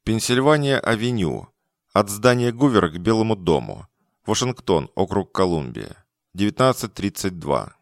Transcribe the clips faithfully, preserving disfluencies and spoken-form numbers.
Пенсильвания-авеню. От здания Гувера к Белому дому. Вашингтон, округ Колумбия. девятнадцать тридцать два.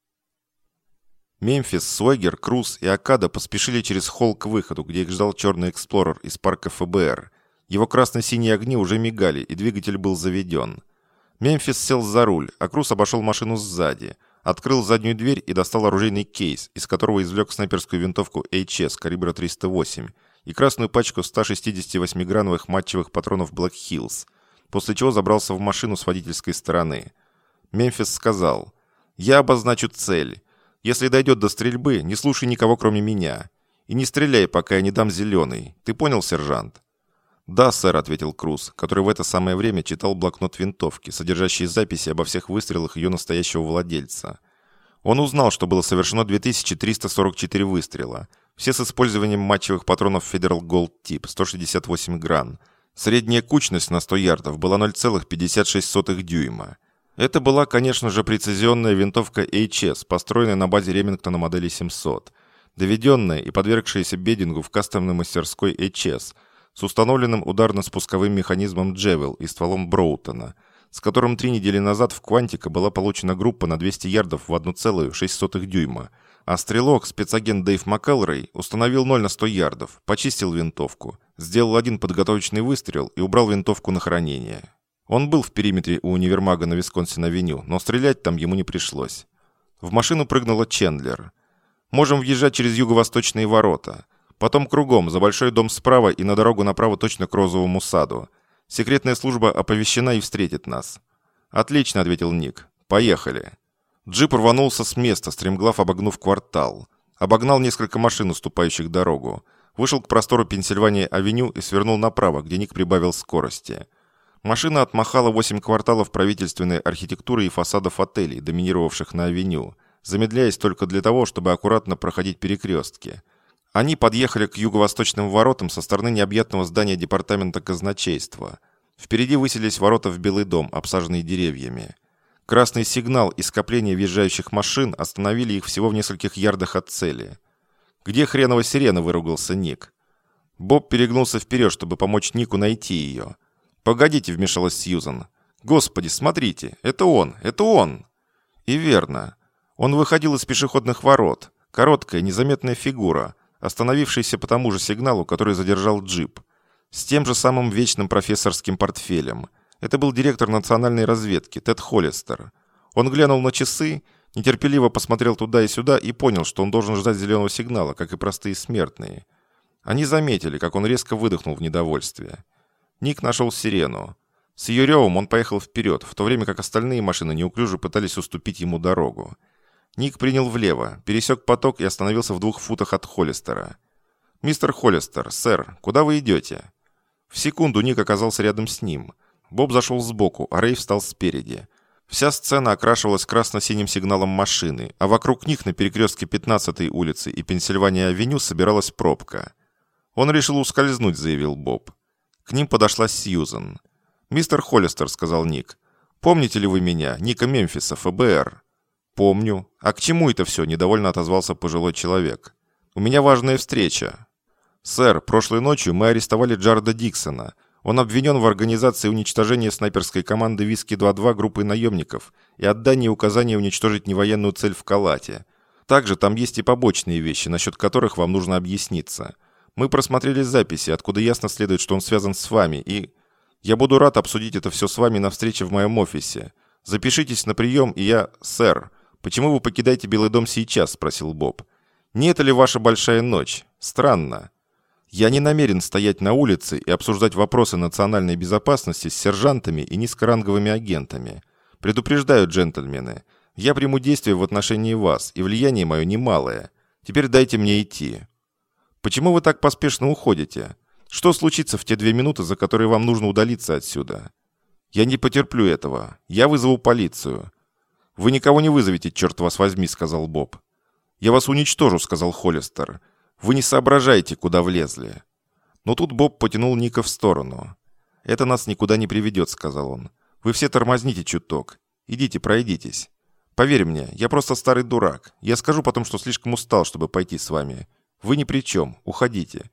Мемфис, Суэгер, Круз и Окада поспешили через холл к выходу, где их ждал черный эксплорер из парка эф бэ эр. Его красно-синие огни уже мигали, и двигатель был заведен. Мемфис сел за руль, а Круз обошел машину сзади, открыл заднюю дверь и достал оружейный кейс, из которого извлек снайперскую винтовку эйч эс калибра триста восемь и красную пачку ста шестидесяти восьмиграновых матчевых патронов Black Hills, после чего забрался в машину с водительской стороны. Мемфис сказал: «Я обозначу цель. Если дойдет до стрельбы, не слушай никого, кроме меня. И не стреляй, пока я не дам зеленый. Ты понял, сержант?» «Да, сэр», — ответил Круз, который в это самое время читал блокнот винтовки, содержащий записи обо всех выстрелах ее настоящего владельца. Он узнал, что было совершено две тысячи триста сорок четыре выстрела, все с использованием матчевых патронов Federal Gold Tip сто шестьдесят восемь гран. Средняя кучность на сто ярдов была ноль целых пятьдесят шесть сотых дюйма. Это была, конечно же, прецизионная винтовка эйч эс, построенная на базе Ремингтона модели семьсот, доведенная и подвергшаяся бедингу в кастомной мастерской эйч эс, с установленным ударно-спусковым механизмом Джевел и стволом Броутона, с которым три недели назад в Квантика была получена группа на двести ярдов в одна целая шесть сотых дюйма, а стрелок, спецагент Дэйв МакЭлрой, установил ноль на сто ярдов, почистил винтовку, сделал один подготовочный выстрел и убрал винтовку на хранение. Он был в периметре у универмага на Висконсин-авеню, но стрелять там ему не пришлось. В машину прыгнула Чендлер. «Можем въезжать через юго-восточные ворота. Потом кругом, за большой дом справа и на дорогу направо точно к розовому саду. Секретная служба оповещена и встретит нас». «Отлично», — ответил Ник. «Поехали». Джип рванулся с места, стремглав обогнув квартал. Обогнал несколько машин, уступающих дорогу. Вышел к простору Пенсильвания-авеню и свернул направо, где Ник прибавил скорости. Машина отмахала восемь кварталов правительственной архитектуры и фасадов отелей, доминировавших на авеню, замедляясь только для того, чтобы аккуратно проходить перекрестки. Они подъехали к юго-восточным воротам со стороны необъятного здания департамента казначейства. Впереди высились ворота в Белый дом, обсаженные деревьями. Красный сигнал и скопление въезжающих машин остановили их всего в нескольких ярдах от цели. «Где хренова сирена?» — выругался Ник. Боб перегнулся вперед, чтобы помочь Нику найти ее. «Погодите», — вмешалась Сьюзан. «Господи, смотрите, это он, это он!» И верно. Он выходил из пешеходных ворот. Короткая, незаметная фигура, остановившаяся по тому же сигналу, который задержал джип. С тем же самым вечным профессорским портфелем. Это был директор национальной разведки, Тед Холлистер. Он глянул на часы, нетерпеливо посмотрел туда и сюда и понял, что он должен ждать зеленого сигнала, как и простые смертные. Они заметили, как он резко выдохнул в недовольстве. Ник нашел сирену. С ее ревом он поехал вперед, в то время как остальные машины неуклюже пытались уступить ему дорогу. Ник принял влево, пересек поток и остановился в двух футах от Холлистера. «Мистер Холлистер, сэр, куда вы идете?» В секунду Ник оказался рядом с ним. Боб зашел сбоку, а Рэй встал спереди. Вся сцена окрашивалась красно-синим сигналом машины, а вокруг них на перекрестке пятнадцатой улицы и Пенсильвания-авеню собиралась пробка. «Он решил ускользнуть», — заявил Боб. К ним подошла Сьюзан. «Мистер Холлистер», — сказал Ник, — «помните ли вы меня, Ника Мемфиса, эф бэ эр?» «Помню. А к чему это все?» — недовольно отозвался пожилой человек. «У меня важная встреча». «Сэр, прошлой ночью мы арестовали Джареда Диксона. Он обвинен в организации уничтожения снайперской команды «Виски два два» группой наемников и отдании указания уничтожить невоенную цель в Калате. Также там есть и побочные вещи, насчет которых вам нужно объясниться. Мы просмотрели записи, откуда ясно следует, что он связан с вами, и... Я буду рад обсудить это все с вами на встрече в моем офисе. Запишитесь на прием, и я... Сэр, почему вы покидаете Белый дом сейчас?» — спросил Боб. «Не это ли ваша большая ночь? Странно. Я не намерен стоять на улице и обсуждать вопросы национальной безопасности с сержантами и низкоранговыми агентами. Предупреждаю, джентльмены, я приму действия в отношении вас, и влияние мое немалое. Теперь дайте мне идти». «Почему вы так поспешно уходите? Что случится в те две минуты, за которые вам нужно удалиться отсюда?» «Я не потерплю этого. Я вызову полицию». «Вы никого не вызовете, черт вас возьми», — сказал Боб. «Я вас уничтожу», — сказал Холлистер. «Вы не соображаете, куда влезли». Но тут Боб потянул Ника в сторону. «Это нас никуда не приведет», — сказал он. «Вы все тормозните чуток. Идите, пройдитесь. Поверь мне, я просто старый дурак. Я скажу потом, что слишком устал, чтобы пойти с вами. Вы ни при чем. Уходите.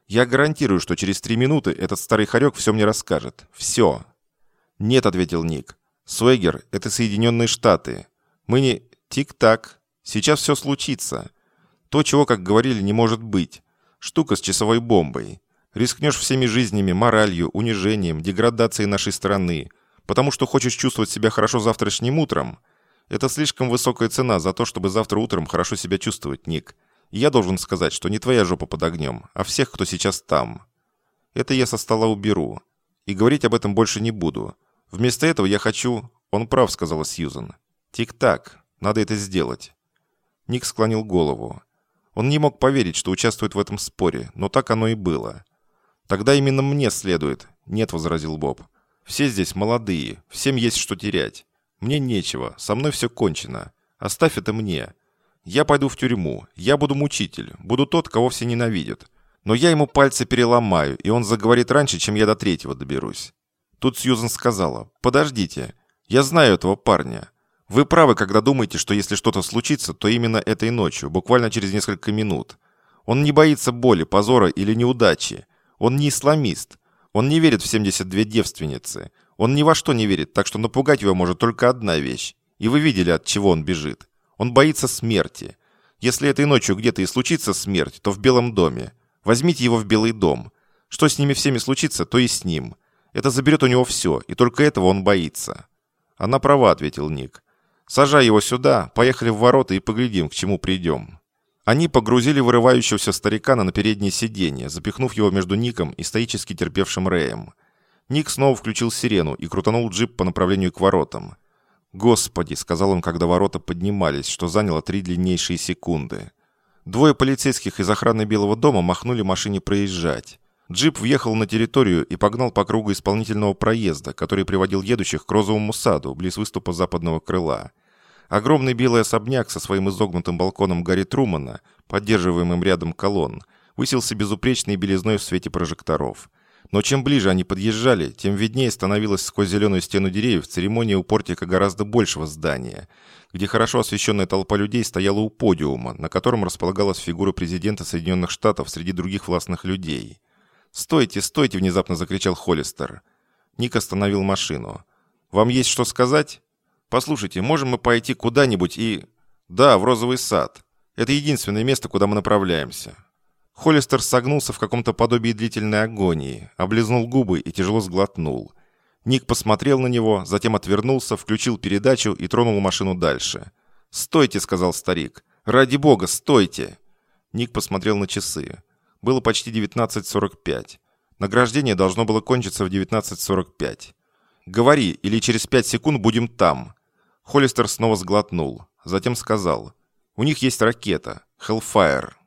Я гарантирую, что через три минуты этот старый хорек все мне расскажет. Все. Нет, ответил Ник. Суэгер — это Соединенные Штаты. Мы не... Тик-так. Сейчас все случится. То, чего, как говорили, не может быть. Штука с часовой бомбой. Рискнешь всеми жизнями, моралью, унижением, деградацией нашей страны, потому что хочешь чувствовать себя хорошо завтрашним утром. Это слишком высокая цена за то, чтобы завтра утром хорошо себя чувствовать, Ник. И я должен сказать, что не твоя жопа под огнем, а всех, кто сейчас там. Это я со стола уберу. И говорить об этом больше не буду. Вместо этого я хочу... Он прав, сказала Сьюзан. Тик-так. Надо это сделать. Ник склонил голову. Он не мог поверить, что участвует в этом споре, но так оно и было. «Тогда именно мне следует». «Нет», — возразил Боб. «Все здесь молодые, всем есть что терять. Мне нечего, со мной все кончено. Оставь это мне. Я пойду в тюрьму, я буду мучитель, буду тот, кого все ненавидят. Но я ему пальцы переломаю, и он заговорит раньше, чем я до третьего доберусь». Тут Сьюзан сказала: «Подождите, я знаю этого парня. Вы правы, когда думаете, что если что-то случится, то именно этой ночью, буквально через несколько минут. Он не боится боли, позора или неудачи. Он не исламист. Он не верит в семьдесят две девственницы. Он ни во что не верит, так что напугать его может только одна вещь. И вы видели, от чего он бежит. Он боится смерти. Если этой ночью где-то и случится смерть, то в Белом доме. Возьмите его в Белый дом. Что с ними всеми случится, то и с ним. Это заберет у него все, и только этого он боится». «Она права», — ответил Ник. «Сажай его сюда, поехали в ворота и поглядим, к чему придем». Они погрузили вырывающегося старикана на переднее сиденье, запихнув его между Ником и стоически терпевшим Рэем. Ник снова включил сирену и крутанул джип по направлению к воротам. «Господи», — сказал он, когда ворота поднимались, что заняло три длиннейшие секунды. Двое полицейских из охраны Белого дома махнули машине проезжать. Джип въехал на территорию и погнал по кругу исполнительного проезда, который приводил едущих к розовому саду, близ выступа западного крыла. Огромный белый особняк со своим изогнутым балконом Гарри Трумана, поддерживаемым рядом колонн, высился безупречной белизной в свете прожекторов. Но чем ближе они подъезжали, тем виднее становилась сквозь зеленую стену деревьев церемония у портика гораздо большего здания, где хорошо освещенная толпа людей стояла у подиума, на котором располагалась фигура президента Соединенных Штатов среди других властных людей. «Стойте, стойте!» – внезапно закричал Холлистер. Ник остановил машину. «Вам есть что сказать? Послушайте, можем мы пойти куда-нибудь и...» «Да, в розовый сад. Это единственное место, куда мы направляемся». Холлистер согнулся в каком-то подобии длительной агонии, облизнул губы и тяжело сглотнул. Ник посмотрел на него, затем отвернулся, включил передачу и тронул машину дальше. «Стойте!» – сказал старик. «Ради бога, стойте!» Ник посмотрел на часы. Было почти девятнадцать сорок пять. Награждение должно было кончиться в девятнадцать сорок пять. «Говори, или через пять секунд будем там». Холлистер снова сглотнул. Затем сказал: «У них есть ракета. Hellfire».